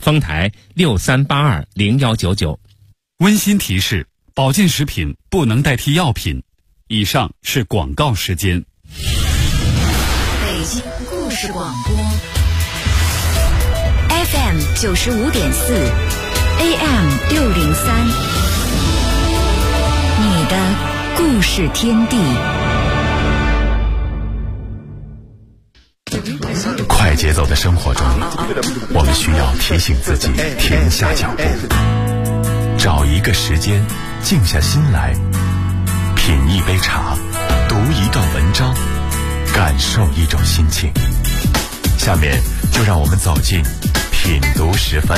丰台63820199。 温馨提示：保健食品不能代替药品。以上是广告时间。 北京故事广播 FM 95.4 AM 603，你的故事天地。 快节奏的生活中，我们需要提醒自己停下脚步，找一个时间静下心来，品一杯茶，读一段文章，感受一种心情。下面就让我们走进品读时分。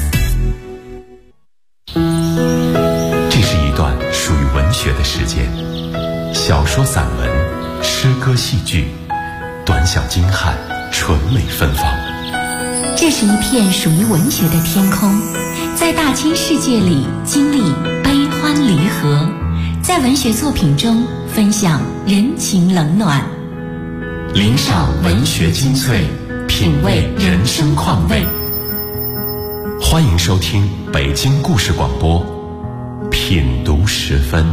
这是一段属于文学的时间，小说、散文、诗歌、戏剧，短小精悍，纯美芬芳。 这是一片属于文学的天空，在大千世界里经历悲欢离合，在文学作品中分享人情冷暖， 领赏文学精粹，品味人生况味。欢迎收听北京故事广播品读时分。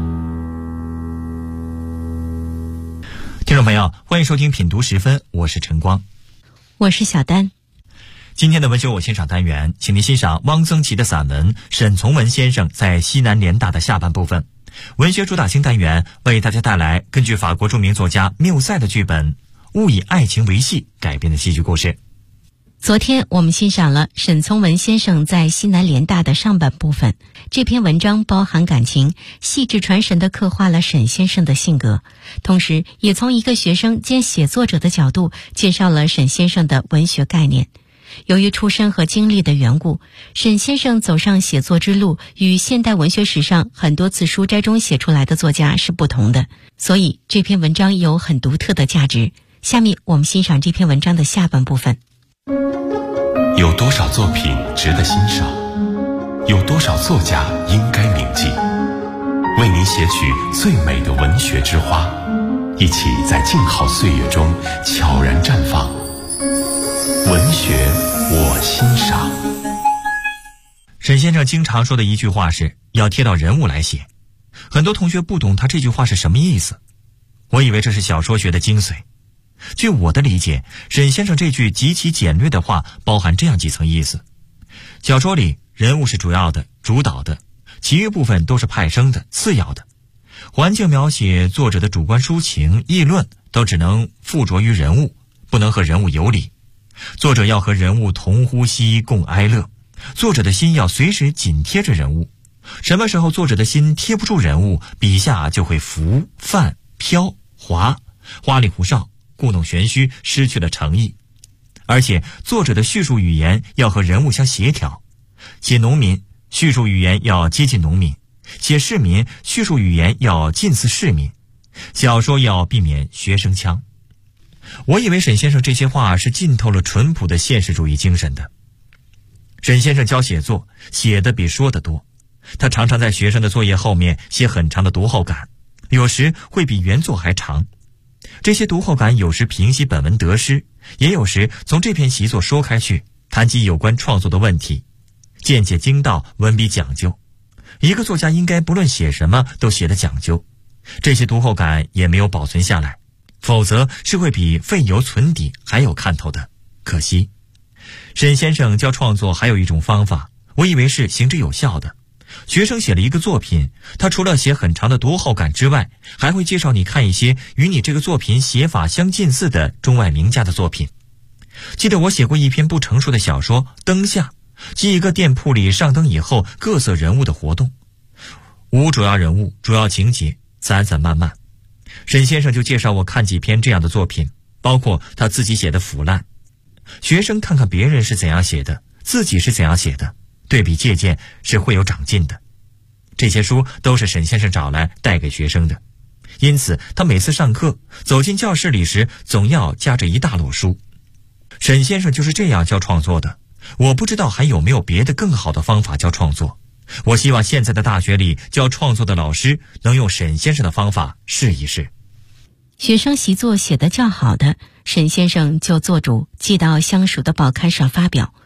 听众朋友，欢迎收听品读时分，我是晨光， 我是小丹。 今天的文学我欣赏单元，请您欣赏汪曾祺的散文《沈从文先生在西南联大》的下半部分。文学主打星单元为大家带来根据法国著名作家缪塞的剧本《误以爱情为戏》改编的戏剧故事。 昨天我们欣赏了沈从文先生在西南联大的上半部分，这篇文章包含感情，细致传神地刻画了沈先生的性格，同时也从一个学生兼写作者的角度介绍了沈先生的文学概念。由于出身和经历的缘故，沈先生走上写作之路与现代文学史上很多次书斋中写出来的作家是不同的，所以这篇文章有很独特的价值。下面我们欣赏这篇文章的下半部分。 有多少作品值得欣赏？有多少作家应该铭记？为您写取最美的文学之花，一起在静好岁月中悄然绽放。文学我欣赏。 沈先生经常说的一句话是要贴到人物来写，很多同学不懂他这句话是什么意思，我以为这是小说学的精髓。据我的理解，沈先生这句极其简略的话包含这样几层意思：小说里人物是主要的、主导的，其余部分都是派生的、次要的。环境描写、作者的主观抒情、议论都只能附着于人物，不能和人物有理。作者要和人物同呼吸共哀乐，作者的心要随时紧贴着人物。什么时候作者的心贴不住人物，笔下就会浮、泛、飘、滑，花里胡哨，故弄玄虚，失去了诚意。而且作者的叙述语言要和人物相协调，写农民，叙述语言要接近农民；写市民，叙述语言要近似市民。小说要避免学生腔。我以为沈先生这些话是浸透了淳朴的现实主义精神的。沈先生教写作，写的比说的多，他常常在学生的作业后面写很长的读后感，有时会比原作还长。这些读后感有时评析本文得失，也有时从这篇习作说开去，谈及有关创作的问题，见解精到，文笔讲究。一个作家应该不论写什么都写得讲究，这些读后感也没有保存下来，否则是会比废油存底还有看头的，可惜。沈先生教创作还有一种方法，我以为是行之有效的。学生写了一个作品，他除了写很长的读后感之外，还会介绍你看一些与你这个作品写法相近似的中外名家的作品。记得我写过一篇不成熟的小说《灯下》，即一个店铺里上灯以后各色人物的活动，无主要人物，主要情节，散散漫漫。沈先生就介绍我看几篇这样的作品，包括他自己写的《腐烂》。学生看看别人是怎样写的，自己是怎样写的，对比借鉴是会有长进的。这些书都是沈先生找来带给学生的，因此他每次上课走进教室里时，总要夹着一大摞书。沈先生就是这样教创作的，我不知道还有没有别的更好的方法教创作。我希望现在的大学里教创作的老师能用沈先生的方法试一试。 学生习作写得较好的，沈先生就做主寄到相属的报刊上发表。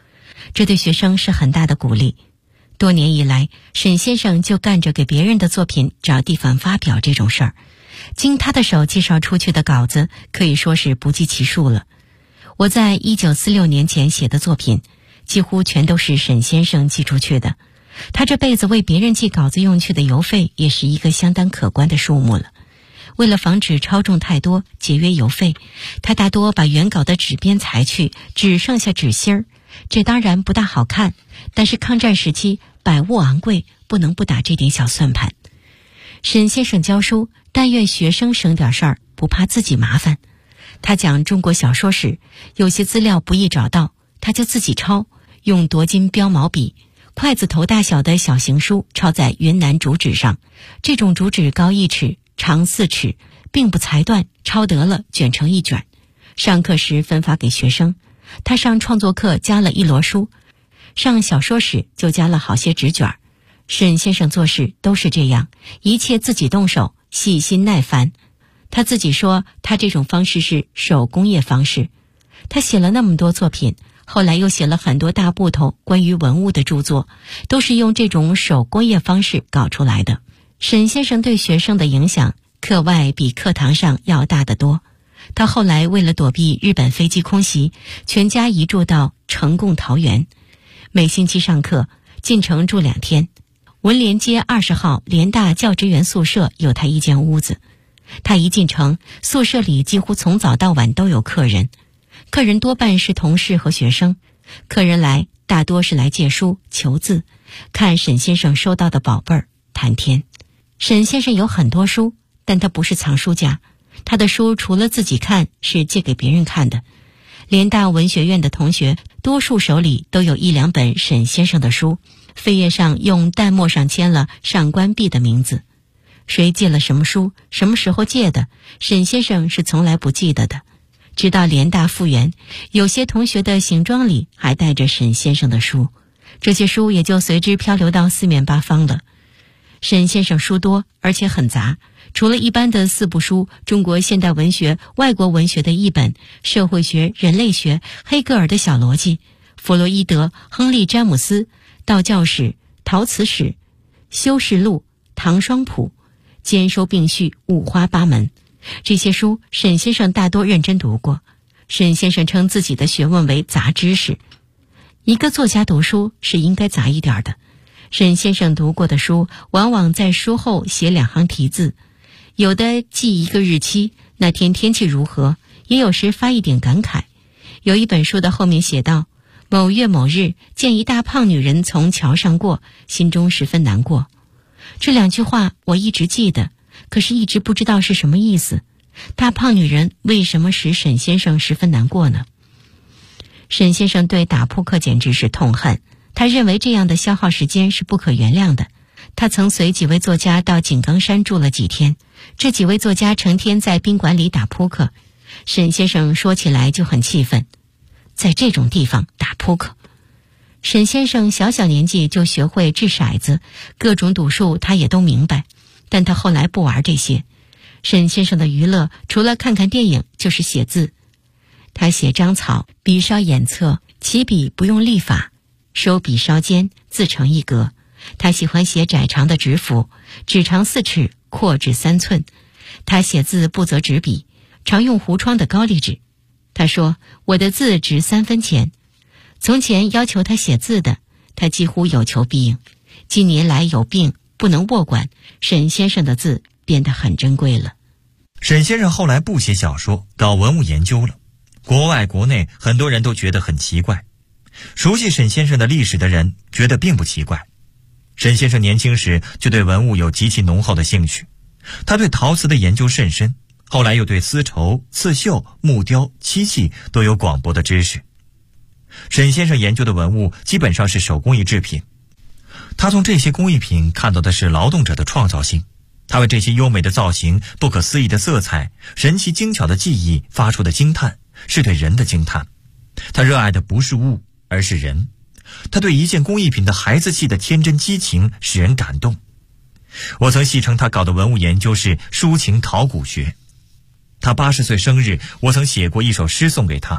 这对学生是很大的鼓励。多年以来，沈先生就干着给别人的作品找地方发表这种事儿，经他的手介绍出去的稿子可以说是不计其数了。我在1946年前写的作品，几乎全都是沈先生寄出去的。他这辈子为别人寄稿子用去的邮费也是一个相当可观的数目了。为了防止超重太多，节约邮费，他大多把原稿的纸边裁去，只剩下纸芯儿。这当然不大好看，但是抗战时期百物昂贵，不能不打这点小算盘。沈先生教书，但愿学生省点事儿，不怕自己麻烦。他讲中国小说史，有些资料不易找到，他就自己抄，用夺金标毛笔，筷子头大小的小行书抄在云南竹纸上。这种竹纸高1尺，长4尺，并不裁断，抄得了卷成一卷。上课时分发给学生。他上创作课加了1摞书，上小说史就加了好些纸卷。沈先生做事都是这样，一切自己动手，细心耐烦。他自己说，他这种方式是手工业方式。他写了那么多作品，后来又写了很多大部头关于文物的著作，都是用这种手工业方式搞出来的。沈先生对学生的影响，课外比课堂上要大得多。他后来为了躲避日本飞机空袭，全家移住到成贡桃园，每星期上课，进城住2天。文联街20号联大教职员宿舍有他一间屋子。他一进城，宿舍里几乎从早到晚都有客人，客人多半是同事和学生。客人来大多是来借书求字，看沈先生收到的宝贝儿，谈天。沈先生有很多书，但他不是藏书家，他的书除了自己看，是借给别人看的。联大文学院的同学多数手里都有1-2本沈先生的书，扉页上用淡墨上签了上官弼的名字。谁借了什么书，什么时候借的，沈先生是从来不记得的。直到联大复原，有些同学的行装里还带着沈先生的书，这些书也就随之漂流到四面八方了。沈先生书多，而且很杂，除了一般的4部书，中国现代文学、外国文学的译本、社会学、人类学、黑格尔的小逻辑、弗洛伊德、亨利·詹姆斯、道教史、陶瓷史、修士录、唐双谱，兼收并蓄，五花八门。这些书沈先生大多认真读过。沈先生称自己的学问为杂知识。一个作家读书是应该杂一点的。沈先生读过的书往往在书后写2行题字，有的记一个日期，那天天气如何，也有时发一点感慨。有一本书的后面写道，某月某日见一大胖女人从桥上过，心中十分难过。这2句话我一直记得，可是一直不知道是什么意思。大胖女人为什么使沈先生十分难过呢？沈先生对打扑克简直是痛恨，他认为这样的消耗时间是不可原谅的。他曾随几位作家到井冈山住了几天，这几位作家成天在宾馆里打扑克。沈先生说起来就很气愤，在这种地方打扑克。沈先生小年纪就学会掷骰子，各种赌术他也都明白，但他后来不玩这些。沈先生的娱乐除了看看电影就是写字。他写章草，笔稍眼侧，起笔不用立法，收笔稍尖，自成一格。他喜欢写窄长的纸幅，纸长4尺，阔至3寸。他写字不择纸笔，常用弧窗的高丽纸。他说，我的字值3分钱。从前要求他写字的，他几乎有求必应。近年来有病不能握管，沈先生的字变得很珍贵了。 沈先生后来不写小说，搞文物研究了。国外国内很多人都觉得很奇怪，熟悉沈先生的历史的人觉得并不奇怪。沈先生年轻时就对文物有极其浓厚的兴趣，他对陶瓷的研究甚深，后来又对丝绸、刺绣、木雕、漆器都有广博的知识。沈先生研究的文物基本上是手工艺制品，他从这些工艺品看到的是劳动者的创造性，他为这些优美的造型、不可思议的色彩、神奇精巧的技艺发出的惊叹，是对人的惊叹。他热爱的不是物，而是人。他对一件工艺品的孩子气的天真激情使人感动。我曾戏称他搞的文物研究是抒情考古学。他80岁生日，我曾写过一首诗送给他，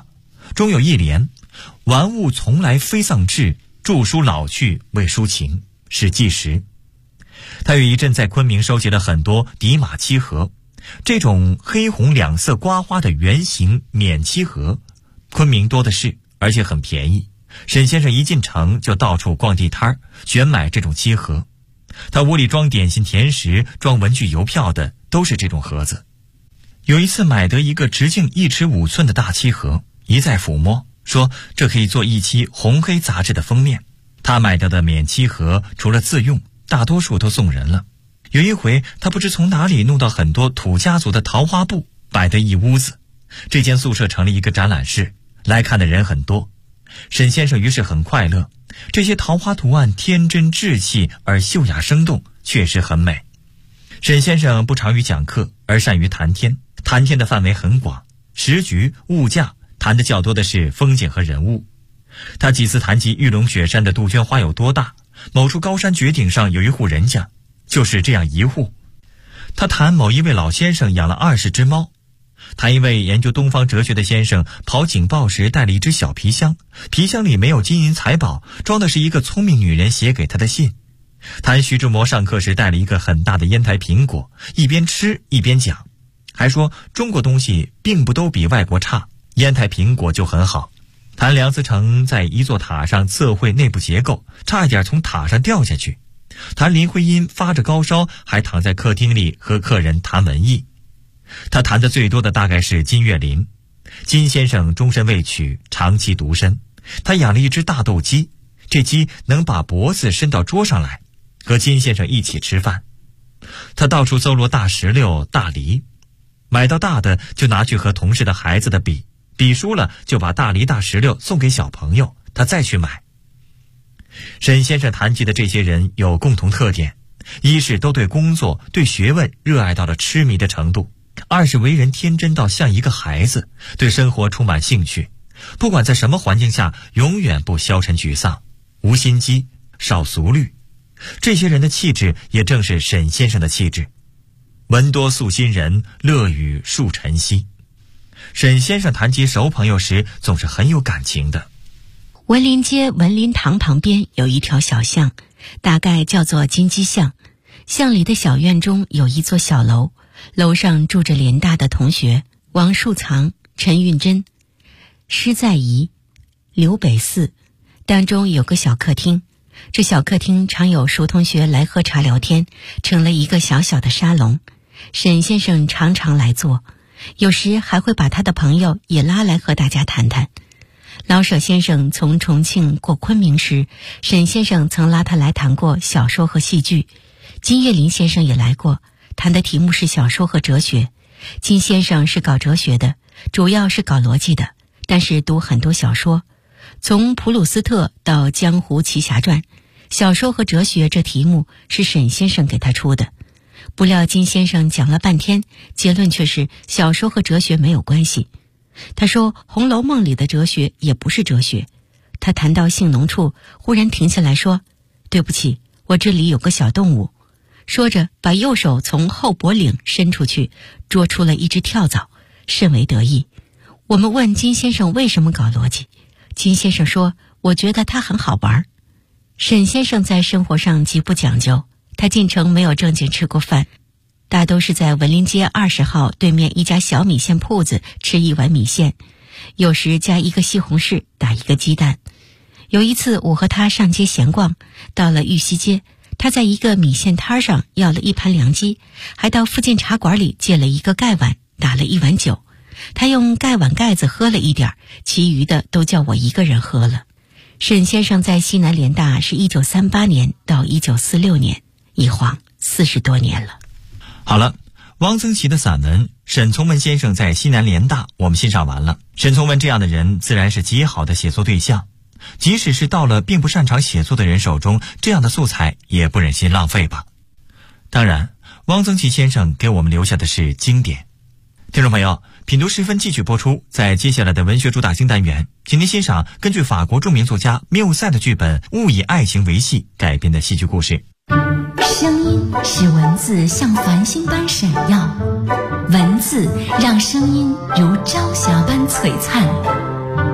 中有一联：玩物从来非丧志，著书老去为抒情，是纪实。他有一阵在昆明收集了很多底马漆盒，这种黑红两色刮花的圆形免漆盒，昆明多的是，而且很便宜。沈先生一进城就到处逛地摊选买这种漆盒。他屋里装点心甜食、装文具邮票的都是这种盒子。有一次买得一个直径1尺5寸的大漆盒，一再抚摸，说这可以做一期红黑杂志的封面。他买到的免漆盒除了自用，大多数都送人了。有一回他不知从哪里弄到很多土家族的桃花布，摆得一屋子。这间宿舍成了一个展览室，来看的人很多。沈先生于是很快乐，这些桃花图案天真稚气而秀雅生动，确实很美。沈先生不常于讲课，而善于谈天，谈天的范围很广，时局、物价，谈的较多的是风景和人物。他几次谈及玉龙雪山的杜鹃花有多大，某处高山绝顶上有一户人家，就是这样一户。他谈某一位老先生养了20只猫，谈一位研究东方哲学的先生跑警报时带了一只小皮箱，皮箱里没有金银财宝，装的是一个聪明女人写给他的信。谈徐志摩上课时带了一个很大的烟台苹果，一边吃一边讲，还说中国东西并不都比外国差，烟台苹果就很好。谈梁思成在一座塔上测绘内部结构，差一点从塔上掉下去。谈林徽因发着高烧，还躺在客厅里和客人谈文艺。他谈的最多的大概是金岳霖。金先生终身未娶，长期独身。他养了一只大斗鸡，这鸡能把脖子伸到桌上来，和金先生一起吃饭。他到处搜罗大石榴、大梨，买到大的就拿去和同事的孩子的比，比输了就把大梨大石榴送给小朋友，他再去买。沈先生谈及的这些人有共同特点：一是都对工作、对学问热爱到了痴迷的程度；二是为人天真到像一个孩子，对生活充满兴趣，不管在什么环境下永远不消沉沮丧，无心机，少俗虑。这些人的气质也正是沈先生的气质。闻多素心人，乐语树晨曦。沈先生谈及熟朋友时总是很有感情的。 文林街文林堂旁边有一条小巷，大概叫做金鸡巷。巷里的小院中有一座小楼，楼上住着联大的同学王树藏、陈运珍、施在仪、刘北四，当中有个小客厅。这小客厅常有熟同学来喝茶聊天，成了一个小小的沙龙。沈先生常常来坐，有时还会把他的朋友也拉来和大家谈谈。老舍先生从重庆过昆明时，沈先生曾拉他来谈过小说和戏剧。金岳霖先生也来过，谈的题目是小说和哲学。金先生是搞哲学的，主要是搞逻辑的，但是读很多小说，从普鲁斯特到江湖奇侠传，小说和哲学这题目是沈先生给他出的。不料金先生讲了半天，结论却是小说和哲学没有关系。他说《红楼梦》里的哲学也不是哲学。他谈到性浓处，忽然停下来说，对不起，我这里有个小动物。说着把右手从后脖领伸出去，捉出了一只跳蚤，甚为得意。我们问金先生为什么搞逻辑，金先生说，我觉得它很好玩。沈先生在生活上极不讲究，他进城没有正经吃过饭，大都是在文林街20号对面一家小米线铺子吃一碗米线，有时加一个西红柿，打一个鸡蛋。有一次我和他上街闲逛，到了玉溪街，他在一个米线摊上要了一盘凉鸡，还到附近茶馆里借了一个盖碗，打了一碗酒。他用盖碗盖子喝了一点，其余的都叫我一个人喝了。沈先生在西南联大是1938年到1946年，一晃40多年了。 好了，汪曾祺的散文《沈从文先生在西南联大》我们欣赏完了。沈从文这样的人自然是极好的写作对象，即使是到了并不擅长写作的人手中，这样的素材也不忍心浪费吧。当然，汪曾祺先生给我们留下的是经典。听众朋友，品读时分继续播出，在接下来的文学主打新单元，请您欣赏根据法国著名作家缪塞的剧本《误以爱情为戏》改编的戏剧故事。 声音使文字像繁星般闪耀，文字让声音如朝霞般璀璨。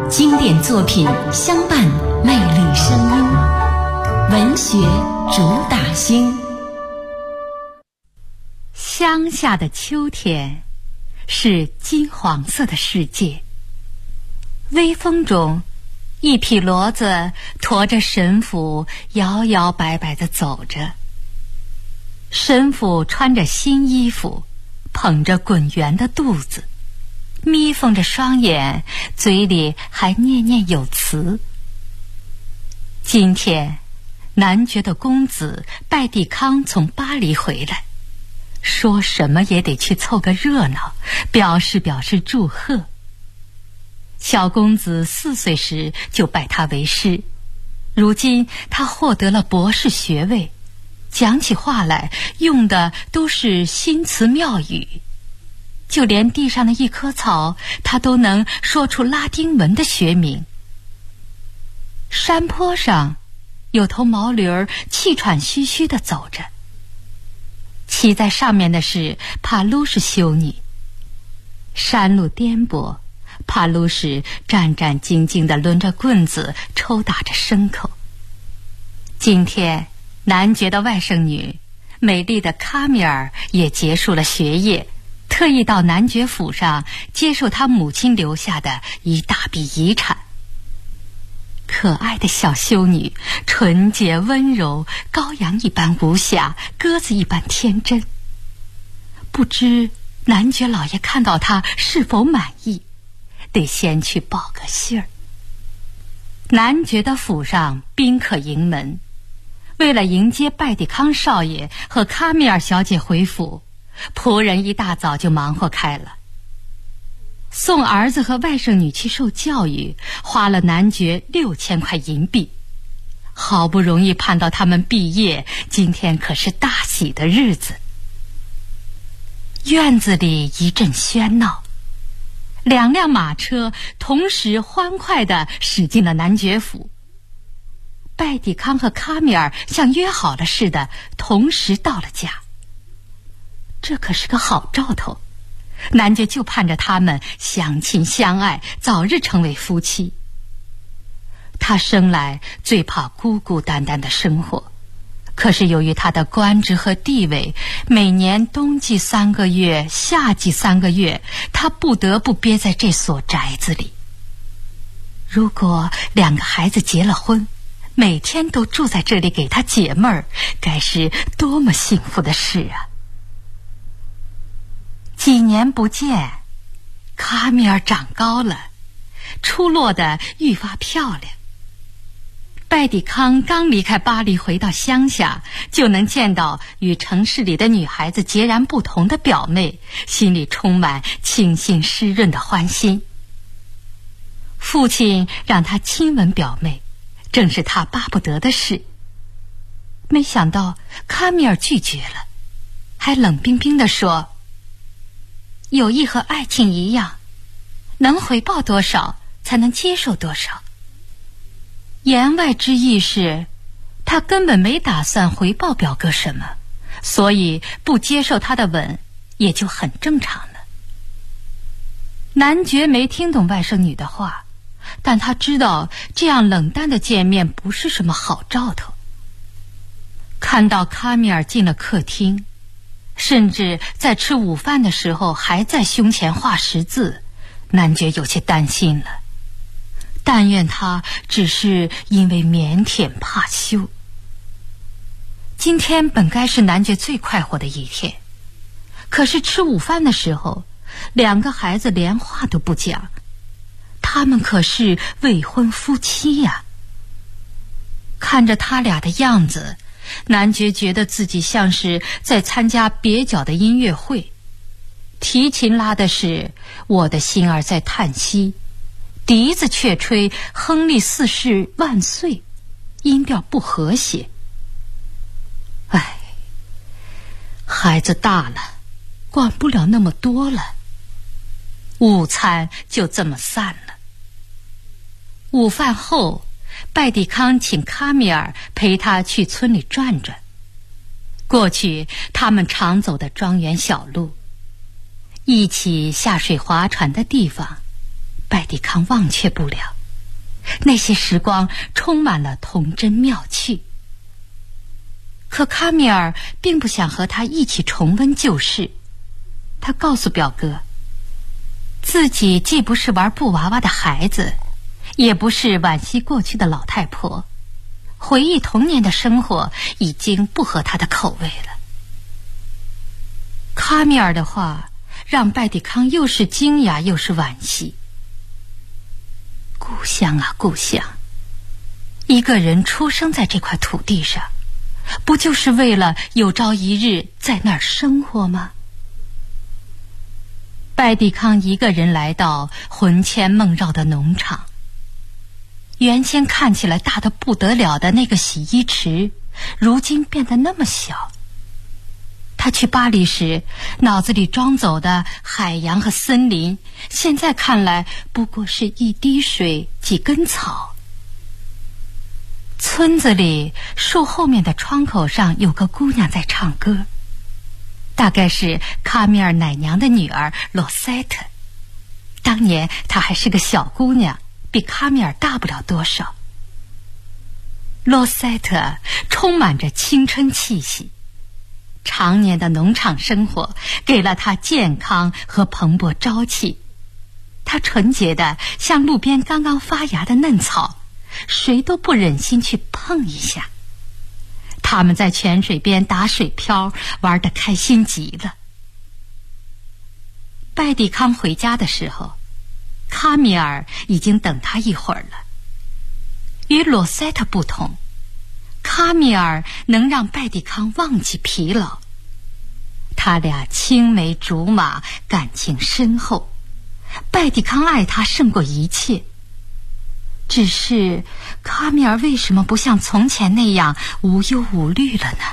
经典作品相伴，魅力声音，文学主打星。 乡下的秋天是金黄色的世界，微风中，一匹骡子驮着神父摇摇摆摆地走着。神父穿着新衣服，捧着滚圆的肚子，眯缝着双眼，嘴里还念念有词。今天，男爵的公子拜地康从巴黎回来，说什么也得去凑个热闹，表示祝贺。小公子4岁时就拜他为师，如今他获得了博士学位，讲起话来用的都是新词妙语，就连地上的一棵草，他都能说出拉丁文的学名。山坡上有头毛驴儿气喘吁吁地走着，骑在上面的是帕鲁什修女。山路颠簸，帕鲁什战战兢兢地抡着棍子抽打着牲口。今天男爵的外甥女美丽的卡米尔也结束了学业，特意到男爵府上接受他母亲留下的一大笔遗产。可爱的小修女，纯洁温柔，羔羊一般无瑕，鸽子一般天真。不知男爵老爷看到她是否满意，得先去报个信儿。男爵的府上宾客迎门，为了迎接拜地康少爷和卡米尔小姐回府，仆人一大早就忙活开了。送儿子和外甥女去受教育，花了男爵6000块银币。好不容易盼到他们毕业，今天可是大喜的日子。院子里一阵喧闹，2辆马车同时欢快地驶进了男爵府。拜地康和卡米尔像约好了似的，同时到了家。这可是个好兆头，男爵就盼着他们相亲相爱，早日成为夫妻。他生来最怕孤孤单单的生活，可是由于他的官职和地位，每年冬季3个月，夏季3个月，他不得不憋在这所宅子里。如果2个孩子结了婚，每天都住在这里给他解闷儿，该是多么幸福的事啊！几年不见，卡米尔长高了，出落得愈发漂亮。拜地康刚离开巴黎回到乡下，就能见到与城市里的女孩子截然不同的表妹，心里充满清新湿润的欢心。父亲让他亲吻表妹，正是他巴不得的事。没想到卡米尔拒绝了，还冷冰冰地说：友谊和爱情一样，能回报多少才能接受多少。言外之意是，他根本没打算回报表哥什么，所以不接受他的吻也就很正常了。男爵没听懂外甥女的话，但他知道这样冷淡的见面不是什么好兆头。看到卡米尔进了客厅，甚至在吃午饭的时候还在胸前画10字，男爵有些担心了。但愿他只是因为腼腆怕羞。今天本该是男爵最快活的一天，可是吃午饭的时候，2个孩子连话都不讲，他们可是未婚夫妻呀。看着他俩的样子，男爵觉得自己像是在参加蹩脚的音乐会，提琴拉的是我的心儿在叹息，笛子却吹亨利4世万岁，音调不和谐。唉，孩子大了，管不了那么多了。午餐就这么散了。午饭后，拜地康请卡米尔陪他去村里转转，过去他们常走的庄园小路，一起下水划船的地方，拜地康忘却不了。 那些时光充满了童真妙趣。可卡米尔并不想和他一起重温旧事，他告诉表哥，自己既不是玩布娃娃的孩子，也不是惋惜过去的老太婆，回忆童年的生活已经不合他的口味了。卡米尔的话让拜迪康又是惊讶又是惋惜。故乡啊故乡，一个人出生在这块土地上，不就是为了有朝一日在那儿生活吗？拜迪康一个人来到魂牵梦绕的农场，原先看起来大得不得了的那个洗衣池，如今变得那么小。他去巴黎时脑子里装走的海洋和森林，现在看来不过是一滴水几根草。村子里树后面的窗口上有个姑娘在唱歌，大概是卡米尔奶娘的女儿罗塞特。当年她还是个小姑娘，比卡米尔大不了多少。罗塞特充满着青春气息，常年的农场生活给了她健康和蓬勃朝气。她纯洁的像路边刚刚发芽的嫩草，谁都不忍心去碰一下。他们在泉水边打水漂，玩得开心极了。拜迪康回家的时候，卡米尔已经等他一会儿了。与罗塞特不同，卡米尔能让拜迪康忘记疲劳。他俩青梅竹马，感情深厚。拜迪康爱他胜过一切。只是卡米尔为什么不像从前那样无忧无虑了呢？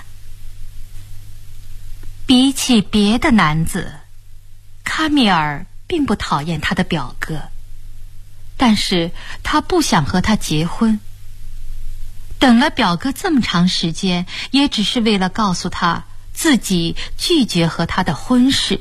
比起别的男子，卡米尔并不讨厌他的表哥，但是他不想和他结婚。等了表哥这么长时间，也只是为了告诉他自己拒绝和他的婚事。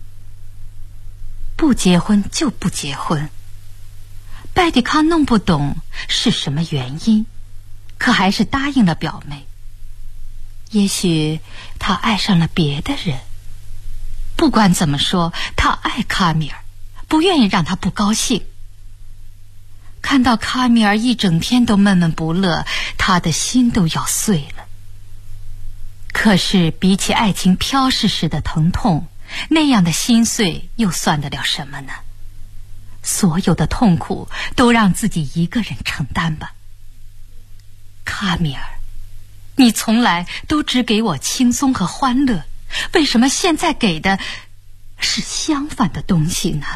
不结婚就不结婚。拜迪康弄不懂是什么原因，可还是答应了表妹。也许他爱上了别的人。不管怎么说，他爱卡米尔，不愿意让他不高兴。看到卡米尔一整天都闷闷不乐，他的心都要碎了。可是比起爱情飘逝时的疼痛，那样的心碎又算得了什么呢？所有的痛苦都让自己一个人承担吧。卡米尔，你从来都只给我轻松和欢乐，为什么现在给的是相反的东西呢？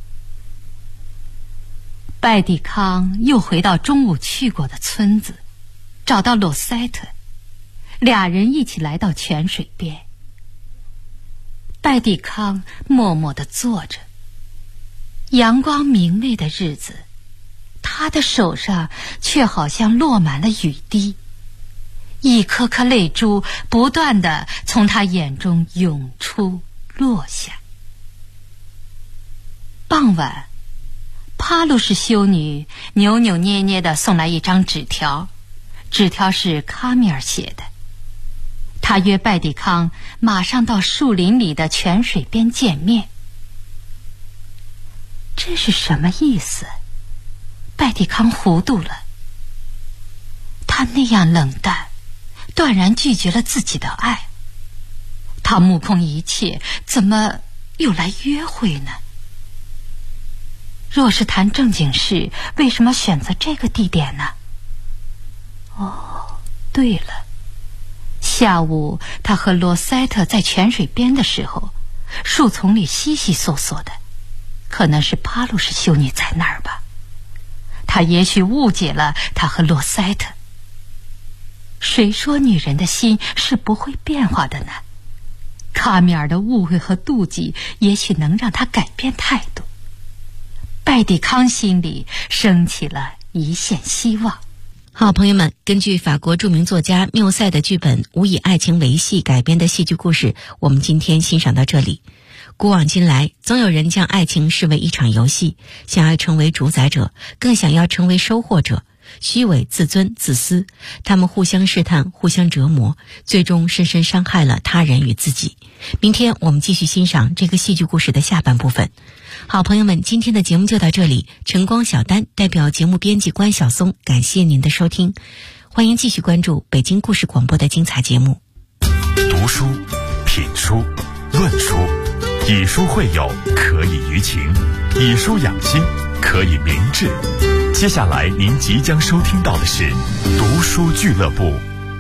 拜迪康又回到中午去过的村子，找到罗塞特，俩人一起来到泉水边。拜迪康默默地坐着，阳光明媚的日子，他的手上却好像落满了雨滴，一颗颗泪珠不断地从他眼中涌出落下。傍晚，帕鲁士修女扭扭捏捏地送来一张纸条，纸条是卡米尔写的。他约拜迪康马上到树林里的泉水边见面。这是什么意思？拜迪康糊涂了。他那样冷淡，断然拒绝了自己的爱。他目空一切，怎么又来约会呢？若是谈正经事，为什么选择这个地点呢？哦，对了，下午他和罗塞特在泉水边的时候，树丛里悉悉索索的，可能是帕鲁士修女在那儿吧。他也许误解了他和罗塞特。谁说女人的心是不会变化的呢？卡米尔的误会和妒忌也许能让他改变态度。拜迪康心里升起了一线希望。 好，朋友们，根据法国著名作家缪塞的剧本《无以爱情为戏》改编的戏剧故事，我们今天欣赏到这里。 古往今来，总有人将爱情视为一场游戏，想要成为主宰者，更想要成为收获者。虚伪、自尊、自私，他们互相试探，互相折磨，最终深深伤害了他人与自己。明天我们继续欣赏这个戏剧故事的下半部分。好朋友们，今天的节目就到这里。晨光小丹代表节目编辑关晓松，感谢您的收听。欢迎继续关注北京故事广播的精彩节目。 读书、品书、论书，以书会友，可以娱情；以书养心，可以明志。接下来您即将收听到的是读书俱乐部。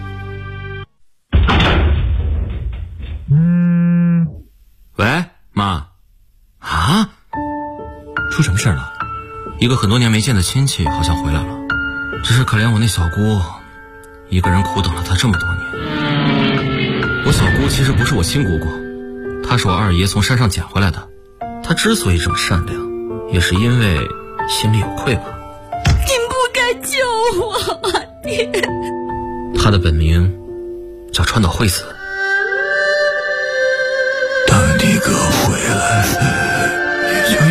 喂，妈。啊？出什么事了？一个很多年没见的亲戚好像回来了，只是可怜我那小姑，一个人苦等了她这么多年。我小姑其实不是我亲姑姑，她是我二爷从山上捡回来的。她之所以这么善良，也是因为心里有愧吧。 救我！爹， 他的本名叫川岛惠子。 等你哥回来，你就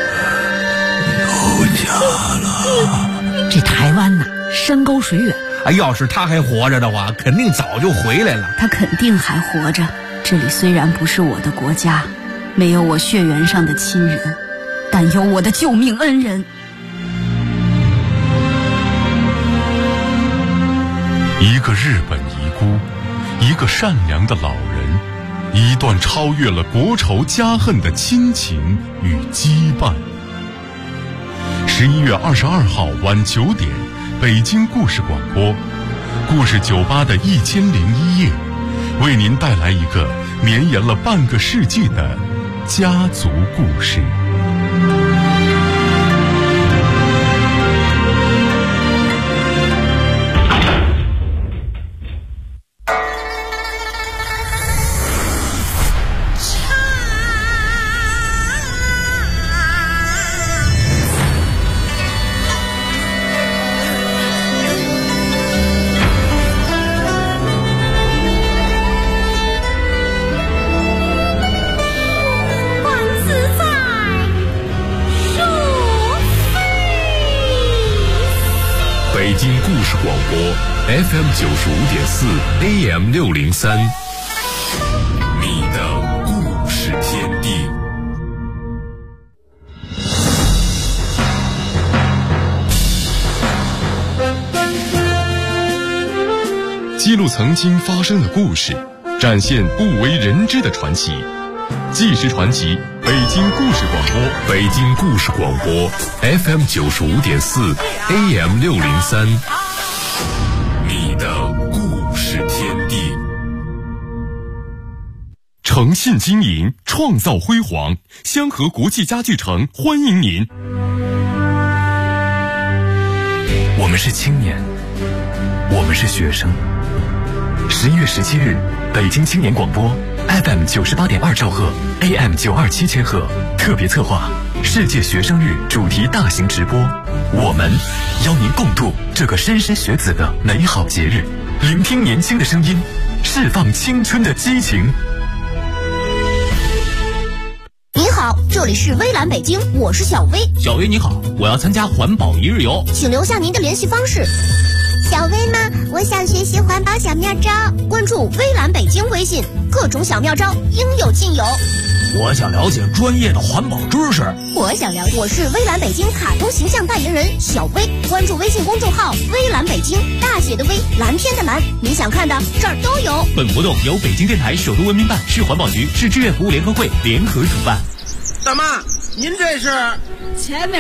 有家了。 这台湾呐，山高水远。 要是他还活着的话，肯定早就回来了。 他肯定还活着。这里虽然不是我的国家，没有我血缘上的亲人，但有我的救命恩人。 一个日本遗孤，一个善良的老人，一段超越了国仇家恨的亲情与羁绊。11月22号晚9点，北京故事广播，故事酒吧的1001夜，为您带来一个绵延了半个世纪的家族故事。北京故事广播 FM 95.4 AM 603，你的故事天地。记录曾经发生的故事，展现不为人知的传奇。纪实传奇，北京故事广播，北京故事广播 FM 95.4 AM 603，你的故事天地。诚信经营，创造辉煌，香河国际家具城欢迎您。 我们是青年，我们是学生。11月17日，北京青年广播 FM 98.2兆赫 AM 927千赫特别策划世界学生日主题大型直播，我们邀您共度这个莘莘学子的美好节日，聆听年轻的声音，释放青春的激情。 您好，这里是微蓝北京，我是小薇。 小薇你好，我要参加环保一日游， 请留下您的联系方式。 小薇吗？我想学习环保小妙招， 关注微蓝北京微信，各种小妙招应有尽有。 我想了解专业的环保知识。 我是微蓝北京卡通形象代言人小薇，关注微信公众号微蓝北京，大写的微，蓝天的蓝，你想看的这儿都有。 本活动由北京电台首都文明办、市环保局、市志愿服务联合会联合主办。 大妈，您这是？ 前面